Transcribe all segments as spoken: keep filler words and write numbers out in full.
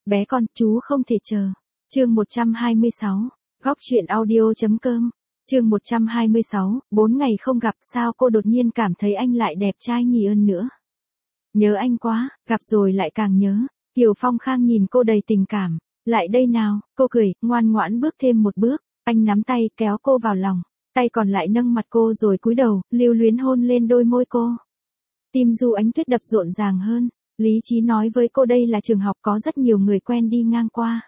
bé con, chú không thể chờ. Chương một trăm hai mươi sáu, góc truyện audio.com. Chương một trăm hai mươi sáu, bốn ngày không gặp, sao cô đột nhiên cảm thấy anh lại đẹp trai nhì hơn nữa. Nhớ anh quá, gặp rồi lại càng nhớ. Kiều Phong Khang nhìn cô đầy tình cảm. Lại đây nào, cô cười, ngoan ngoãn bước thêm một bước. Anh nắm tay, kéo cô vào lòng. Tay còn lại nâng mặt cô rồi cúi đầu, lưu luyến hôn lên đôi môi cô. Tim Du Ánh Tuyết đập rộn ràng hơn. Lý trí nói với cô đây là trường học có rất nhiều người quen đi ngang qua.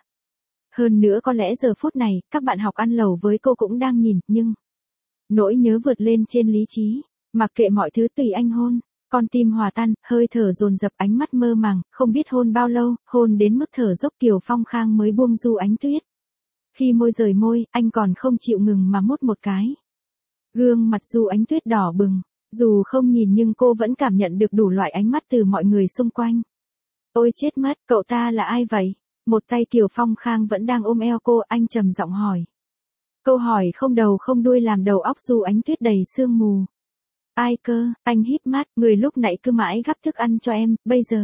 Hơn nữa có lẽ giờ phút này, các bạn học ăn lẩu với cô cũng đang nhìn, nhưng... Nỗi nhớ vượt lên trên lý trí. Mặc kệ mọi thứ tùy anh hôn. Con tim hòa tan, hơi thở dồn dập, ánh mắt mơ màng, không biết hôn bao lâu, hôn đến mức thở dốc Kiều Phong Khang mới buông Du Ánh Tuyết. Khi môi rời môi, anh còn không chịu ngừng mà mút một cái. Gương mặt Du Ánh Tuyết đỏ bừng, dù không nhìn nhưng cô vẫn cảm nhận được đủ loại ánh mắt từ mọi người xung quanh. Ôi chết mất, cậu ta là ai vậy? Một tay Kiều Phong Khang vẫn đang ôm eo cô, anh trầm giọng hỏi. Câu hỏi không đầu không đuôi làm đầu óc Du Ánh Tuyết đầy sương mù. Ai cơ, anh híp mắt, người lúc nãy cứ mãi gắp thức ăn cho em, bây giờ.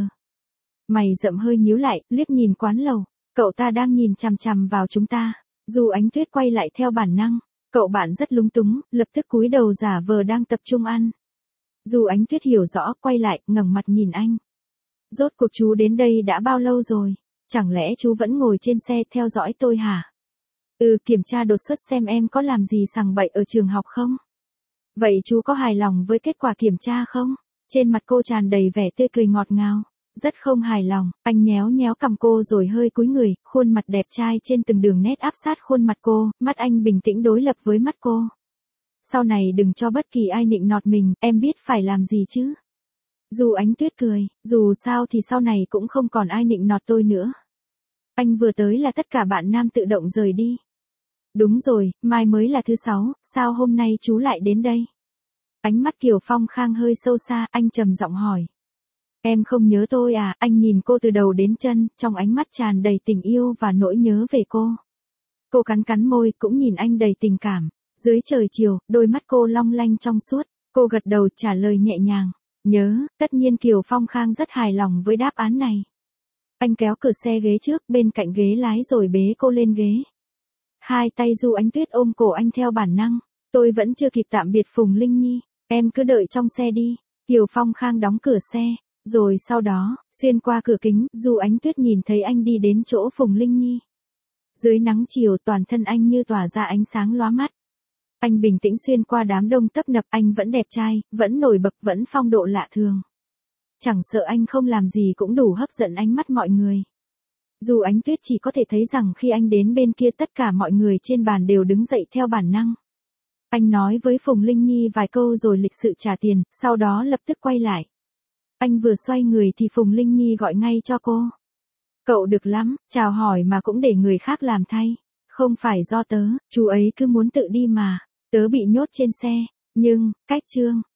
Mày rậm hơi nhíu lại, liếc nhìn quán lẩu, cậu ta đang nhìn chằm chằm vào chúng ta. Du Ánh Tuyết quay lại theo bản năng, cậu bạn rất lúng túng, lập tức cúi đầu giả vờ đang tập trung ăn. Du Ánh Tuyết hiểu rõ, quay lại, ngẩng mặt nhìn anh. Rốt cuộc chú đến đây đã bao lâu rồi? Chẳng lẽ chú vẫn ngồi trên xe theo dõi tôi hả? Ừ, kiểm tra đột xuất xem em có làm gì sằng bậy ở trường học không? Vậy chú có hài lòng với kết quả kiểm tra không? Trên mặt cô tràn đầy vẻ tươi cười ngọt ngào. Rất không hài lòng, anh nhéo nhéo cằm cô rồi hơi cúi người, khuôn mặt đẹp trai trên từng đường nét áp sát khuôn mặt cô, mắt anh bình tĩnh đối lập với mắt cô. Sau này đừng cho bất kỳ ai nịnh nọt mình, em biết phải làm gì chứ? Du Ánh Tuyết cười, dù sao thì sau này cũng không còn ai nịnh nọt tôi nữa. Anh vừa tới là tất cả bạn nam tự động rời đi. Đúng rồi, mai mới là thứ sáu, sao hôm nay chú lại đến đây? Ánh mắt Kiều Phong Khang hơi sâu xa, anh trầm giọng hỏi. Em không nhớ tôi à? Anh nhìn cô từ đầu đến chân, trong ánh mắt tràn đầy tình yêu và nỗi nhớ về cô. Cô cắn cắn môi, cũng nhìn anh đầy tình cảm. Dưới trời chiều, đôi mắt cô long lanh trong suốt. Cô gật đầu trả lời nhẹ nhàng. Nhớ, tất nhiên Kiều Phong Khang rất hài lòng với đáp án này. Anh kéo cửa xe ghế trước bên cạnh ghế lái rồi bế cô lên ghế. Hai tay Du Ánh Tuyết ôm cổ anh theo bản năng. Tôi vẫn chưa kịp tạm biệt Phùng Linh Nhi, em cứ đợi trong xe đi. Kiều Phong Khang đóng cửa xe, rồi sau đó, xuyên qua cửa kính, Du Ánh Tuyết nhìn thấy anh đi đến chỗ Phùng Linh Nhi. Dưới nắng chiều toàn thân anh như tỏa ra ánh sáng lóa mắt. Anh bình tĩnh xuyên qua đám đông tấp nập, anh vẫn đẹp trai, vẫn nổi bật, vẫn phong độ lạ thường. Chẳng sợ anh không làm gì cũng đủ hấp dẫn ánh mắt mọi người. Du Ánh Tuyết chỉ có thể thấy rằng khi anh đến bên kia tất cả mọi người trên bàn đều đứng dậy theo bản năng. Anh nói với Phùng Linh Nhi vài câu rồi lịch sự trả tiền, sau đó lập tức quay lại. Anh vừa xoay người thì Phùng Linh Nhi gọi ngay cho cô. Cậu được lắm, chào hỏi mà cũng để người khác làm thay. Không phải do tớ, chú ấy cứ muốn tự đi mà. Tớ bị nhốt trên xe, nhưng, cách chương.